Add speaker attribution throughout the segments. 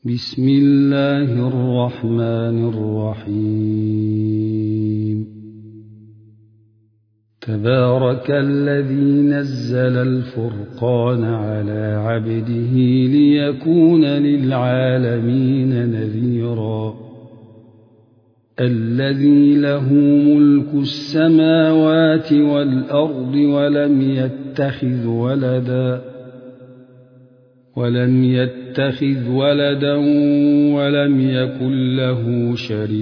Speaker 1: بسم الله الرحمن الرحيم تبارك الذي نزل الفرقان على عبده ليكون للعالمين نذيرا الذي له ملك السماوات والأرض ولم يتخذ ولدا ولم يكن له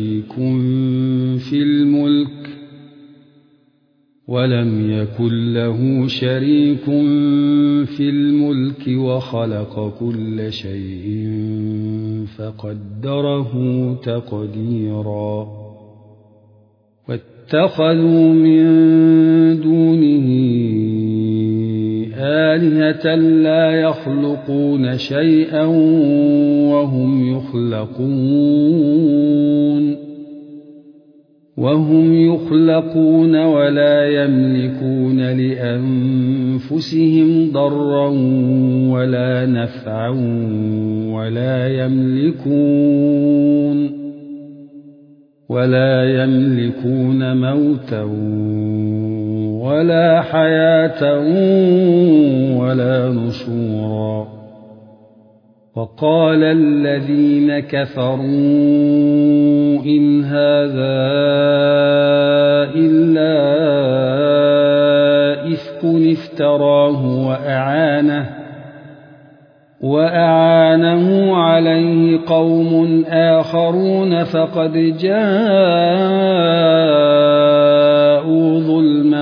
Speaker 1: شريك في الملك وخلق كل شيء فقدره تقديرا واتخذوا من دونه آلهة لا يخلقون شيئا وهم يخلقون ولا يملكون لأنفسهم ضرا ولا نفعا ولا يملكون موتا ولا حياة ولا نشورا وقال الذين كفروا إن هذا إلا إفك افتراه وأعانه عليه قوم آخرون فقد جاءوا ظلما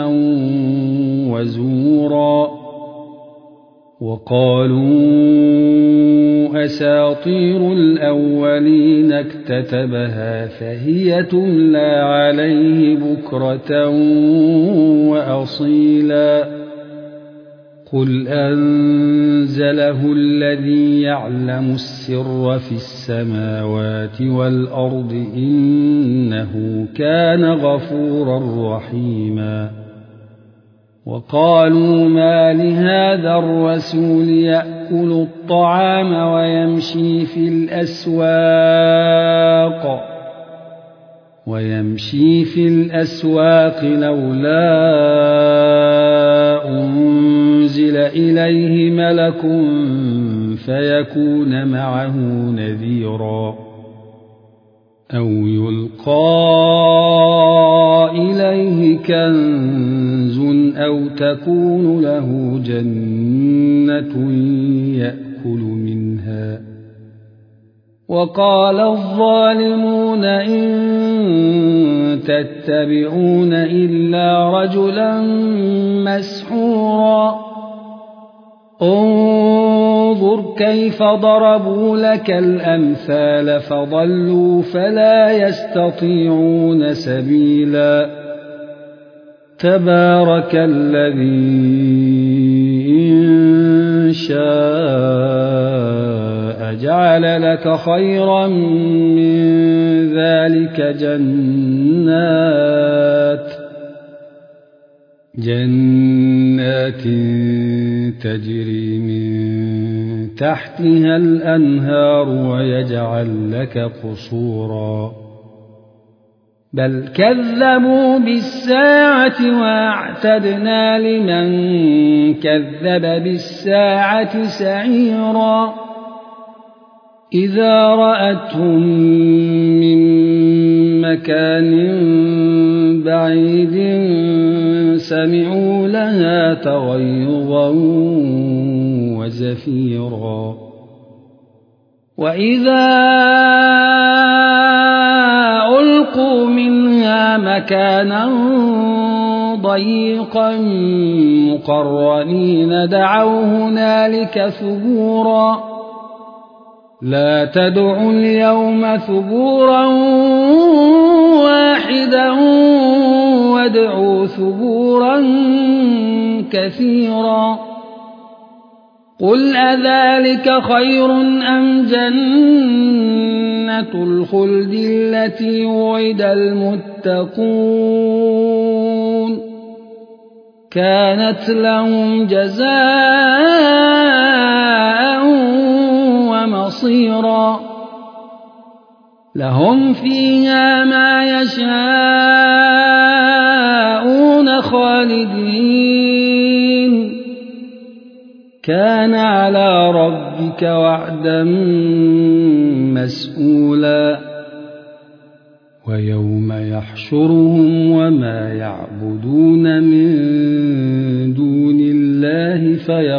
Speaker 1: وزورا وقالوا أساطير الأولين اكتتبها فهي تملى عليه بكرة وأصيلا قل أنزله الذي يعلم السر في السماوات والأرض إنه كان غفورا رحيما وقالوا ما لهذا الرسول يأكل الطعام ويمشي في الأسواق لولا أنزل إليه ملك فيكون معه نذيرا أو يلقى إليه كنز أو تكون له جنة يأكل منها وقال الظالمون إن تتبعون إلا رجلا مسحورا انظر كيف ضربوا لك الأمثال فضلوا فلا يستطيعون سبيلا تبارك الذي إن شاء جعل لك خيرا من ذلك جنات تجري من تحتها الأنهار ويجعل لك قصورا بل كذبوا بالساعة وأعتدنا لمن كذب بالساعة سعيرا إذا رأتهم من مكان بعيد سمعوا لها تغيظا وزفيرا وإذا ألقوا منها مكانا ضيقا مقرنين دعوا هنالك ثبورا لا تدعوا اليوم ثبورا واحدا وادعوا ثبورا كثيرا قل أذلك خير أم جنة الخلد التي وعد المتقون كانت لهم جزاء ومصيرا لهم فيها ما يشاءون خالدين كان على ربك وعدا مسئولا ويوم يحشرهم وما يعبدون من دون الله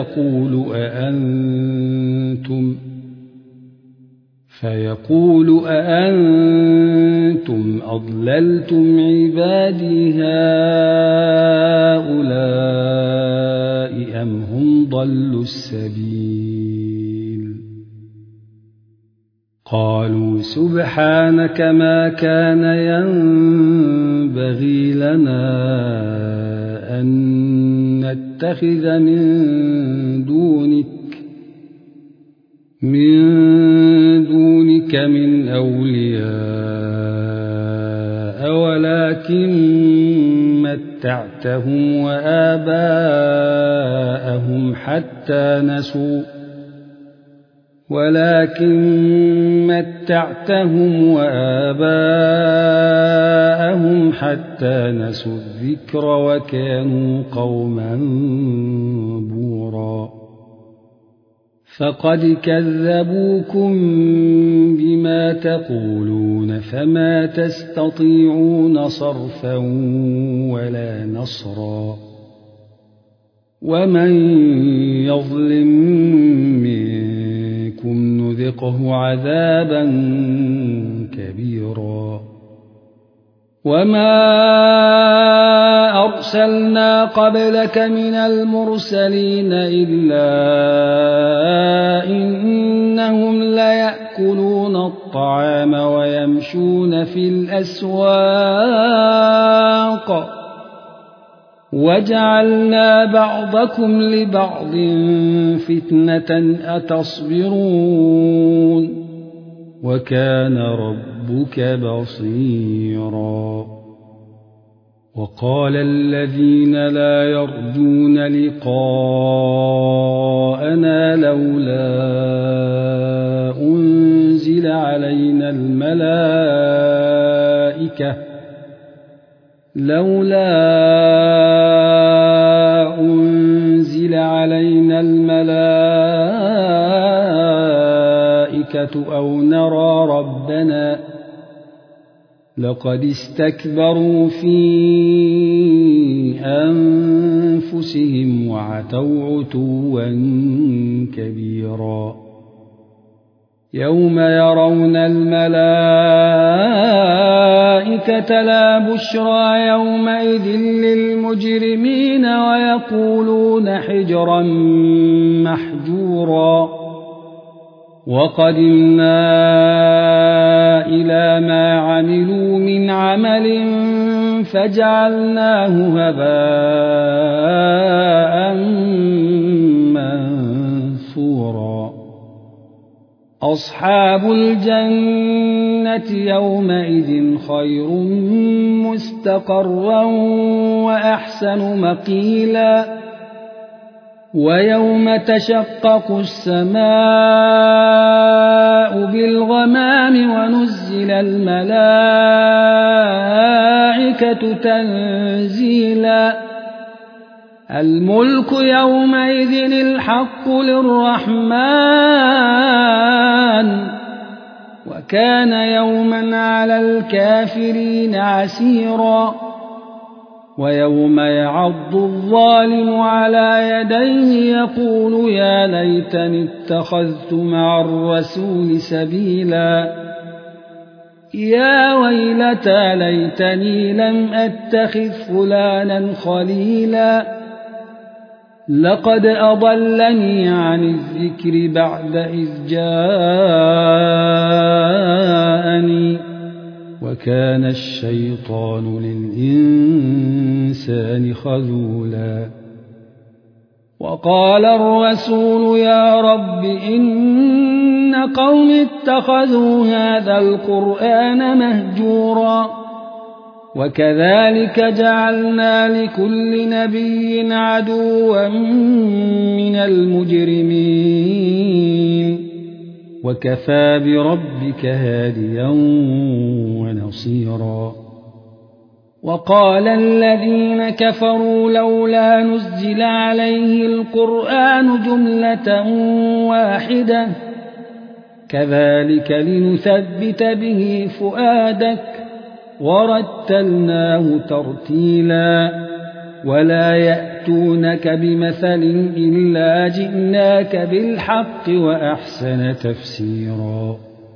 Speaker 1: فيقول أأنتم أضللتم عبادي هؤلاء أم هم ضلوا السبيل قالوا سبحانك ما كان ينبغي لنا أن نتخذ من دونك من أولياء ولكن متعتهم وآباءهم حتى نسوا الذكر وكانوا قوما بورا فقد كذبوكم بما تقولون فما تستطيعون صرفا ولا نصرا ومن يظلم منكم نذقه عذابا كبيرا وما أرسلنا قبلك من المرسلين إلا إنهم ليأكلون الطعام ويمشون في الأسواق وجعلنا بعضكم لبعض فتنة أتصبرون وكان ربك بصيرا وقال الذين لا يرجون لقاءنا لولا أنزل علينا الملائكة أو نرى ربنا لقد استكبروا في أنفسهم وعتوا عتوا كبيرا يوم يرون الملائكة لا بشرى يومئذ للمجرمين ويقولون حجرا محجورا وقدمنا إلى ما عملوا من عمل فجعلناه هباء منثورا أصحاب الجنة يومئذ خير مستقرا وأحسن مقيلا ويوم تشقق السماء بالغمام ونزل الملائكة تنزيلا الملك يومئذ الحق للرحمن وكان يوما على الكافرين عسيرا ويوم يعض الظالم على يديه يقول يا ليتني اتخذت مع الرسول سبيلا يا ويلتى ليتني لم أتخذ فلانا خليلا لقد أضلني عن الذكر بعد إذ جاءني وكان الشيطان للإنسان خذولا وقال الرسول يا رب إن قوم اتخذوا هذا القرآن مهجورا وكذلك جعلنا لكل نبي عدوا من المجرمين وكفى بربك هاديا ونصيرا وقال الذين كفروا لولا نزل عليه القرآن جملة واحدة كذلك لنثبت به فؤادك ورتلناه ترتيلا ولا يأتونك بمثل إلا جئناك بالحق وأحسن تفسيرا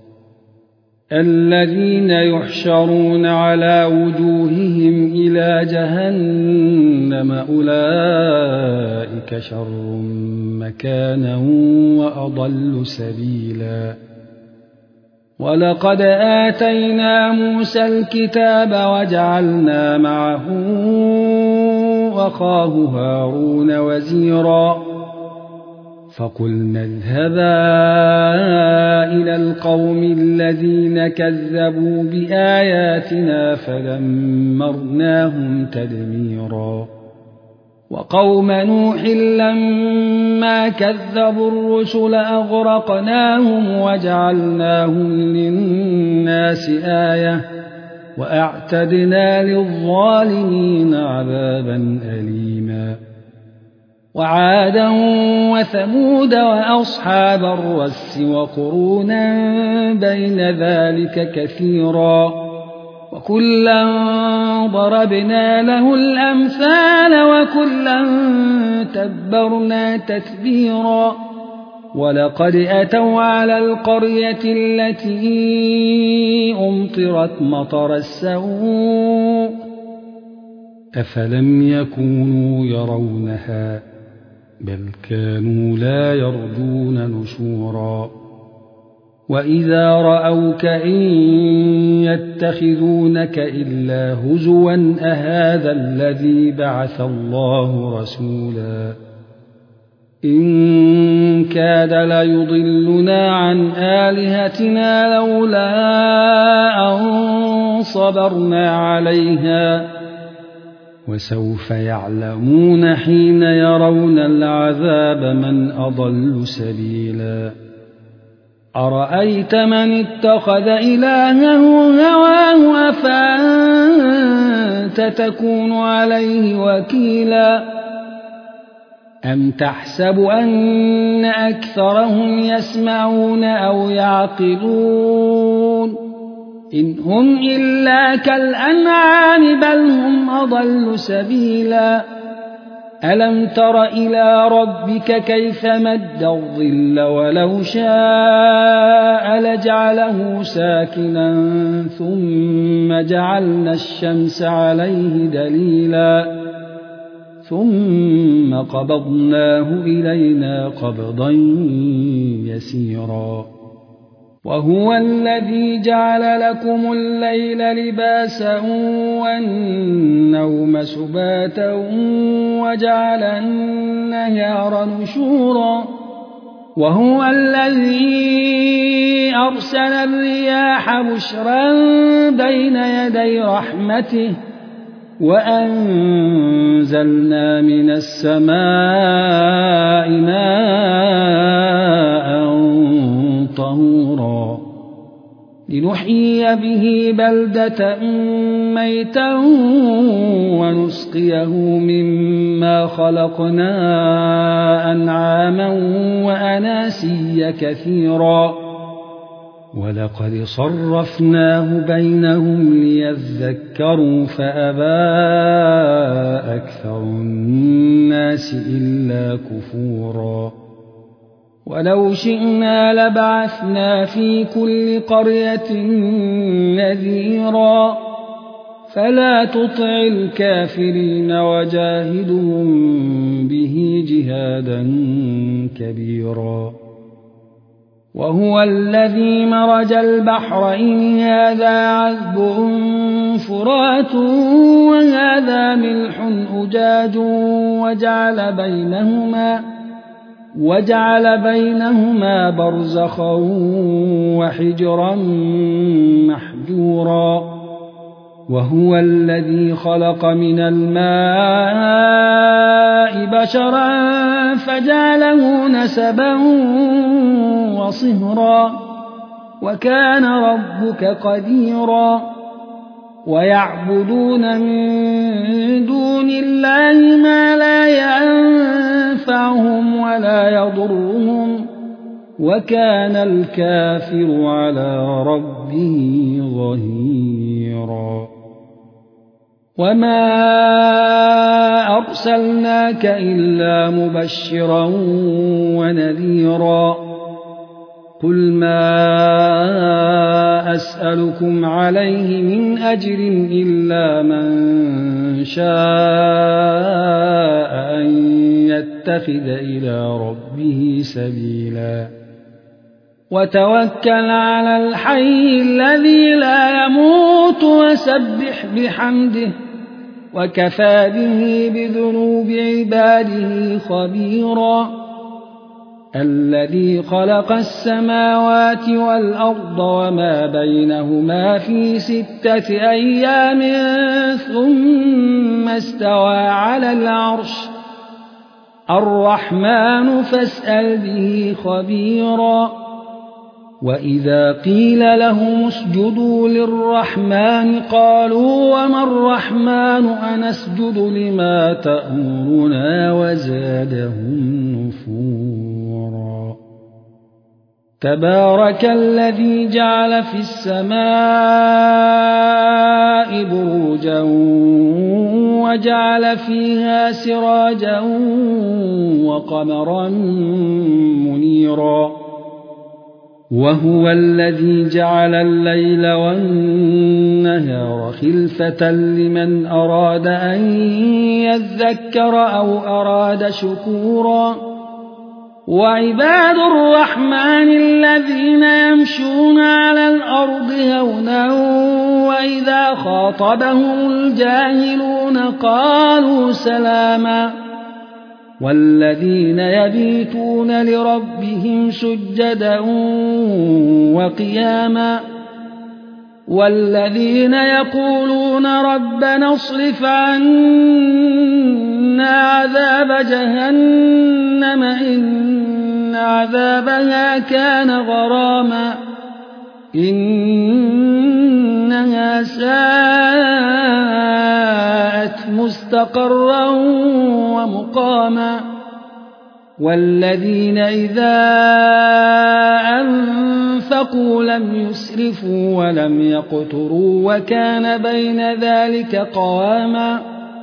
Speaker 1: الذين يحشرون على وجوههم إلى جهنم أولئك شر مكانا وأضل سبيلا ولقد آتينا موسى الكتاب وجعلنا معه أخاه هارون وزيرا فقلنا اذهبا إلى القوم الذين كذبوا بآياتنا فدمرناهم تدميرا وقوم نوح لما كذبوا الرسل أغرقناهم وجعلناهم للناس آية وأعتدنا للظالمين عذابا أليما وعادا وثمود وأصحاب الرس وقرونا بين ذلك كثيرا وكلا ضربنا له الأمثال وكلا تبرنا تتبيرا ولقد أتوا على القرية التي أمطرت مطر السوء أفلم يكونوا يرونها بل كانوا لا يرجون نشورا وإذا رأوك إن يتخذونك إلا هزوا أهذا الذي بعث الله رسولا إن كاد ليضلنا عن آلهتنا لولا أن صبرنا عليها وسوف يعلمون حين يرون العذاب من أضل سبيلا أرأيت من اتخذ إلهه هواه أفأنت تكون عليه وكيلا أم تحسب أن أكثرهم يسمعون أو يعقلون إن هم إلا كالأنعام بل هم أضل سبيلا ألم تر إلى ربك كيف مد الظل ولو شاء لجعله ساكنا ثم جعلنا الشمس عليه دليلا ثم قبضناه إلينا قبضا يسيرا وهو الذي جعل لكم الليل لباسا والنوم سباتا وجعل النهار نشورا وهو الذي أرسل الرياح بشرا بين يدي رحمته وأنزلنا من السماء ماء طهورا لنحيي به بلدة ميتا ونسقيه مما خلقنا أنعاما وأناسيا كثيرا ولقد صرفناه بينهم ليذكروا فأبى أكثر الناس إلا كفورا ولو شئنا لبعثنا في كل قرية نذيرا فلا تطع الكافرين وجاهدهم به جهادا كبيرا وهو الذي مرج البحرين هذا عذب فرات وهذا ملح أجاج وجعل بينهما برزخا وحجرا محجورا وهو الذي خلق من الماء بشرا فجعله نسبا وصهرا وكان ربك قديرا ويعبدون من دون الله ما لا ينفعهم ولا يضرهم وكان الكافر على ربه ظهيرا وما أرسلناك إلا مبشرا ونذيرا قل ما أسألكم عليه من أجر إلا من شاء أن يتخذ إلى ربه سبيلا وتوكل على الحي الذي لا يموت وسبح بحمده وكفى به بذنوب عباده خبيرا الذي خلق السماوات والأرض وما بينهما في 6 أيام ثم استوى على العرش الرحمن فاسأل به خبيرا وإذا قيل لهم اسجدوا للرحمن قالوا وما الرحمن أنسجد لما تأمرنا وزادهم نفورا تبارك الذي جعل في السماء بروجا وجعل فيها سراجا وقمرا منيرا وهو الذي جعل الليل والنهار خلفة لمن أراد أن يذكر أو أراد شكورا وعباد الرحمن الذين يمشون على الأرض هونا وإذا خاطبهم الجاهلون قالوا سلاما والذين يبيتون لربهم سجدا وقياما والذين يقولون ربنا اصرف عنا عذاب جهنم إن عذابها كان غراما إنها ساءت مستقرا ومقاما والذين إذا أنفقوا لم يسرفوا ولم يقتروا وكان بين ذلك قواما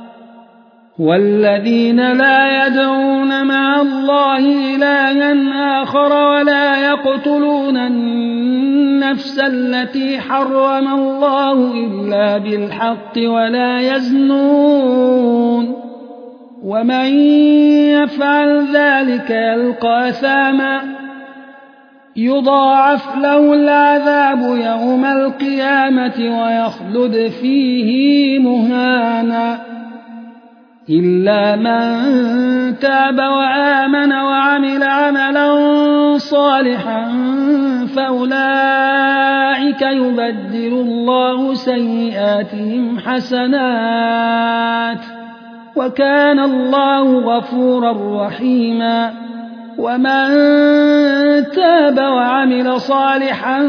Speaker 1: والذين لا يدعون مع الله إلها آخر ولا يقتلون النفس التي حرم الله إلا بالحق ولا يزنون ومن يفعل ذلك يلقى أثاما يضاعف له العذاب يوم القيامة ويخلد فيه مهانا إلا من تاب وآمن وعمل عملا صالحا فأولئك يبدل الله سيئاتهم حسنات وكان الله غفورا رحيما ومن تاب وعمل صالحا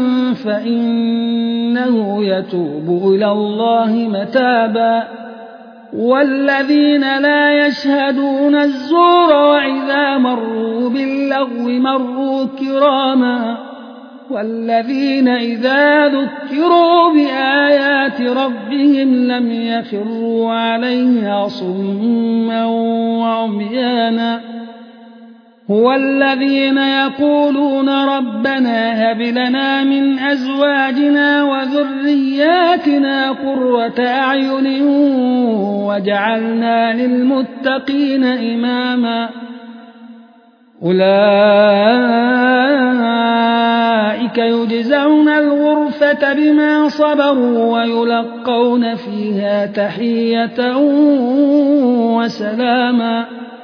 Speaker 1: فإنه يتوب إلى الله متابا والذين لا يشهدون الزور وإذا مروا باللغو مروا كراما والذين إذا ذكروا بآيات ربهم لم يخروا عليها صما وعميانا هو الذين يقولون ربنا هب لنا من أزواجنا وذرياتنا قرة أعين واجعلنا للمتقين إماما أولئك يجزون الغرفة بما صبروا ويلقون فيها تحية وسلاما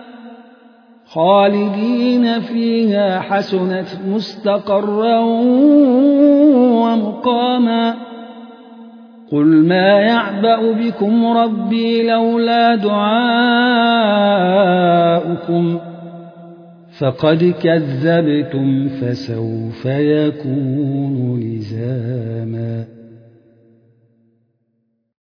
Speaker 1: خالدين فيها حسنت مستقرا ومقاما قل ما يعبأ بكم ربي لولا دعاؤكم فقد كذبتم فسوف يكون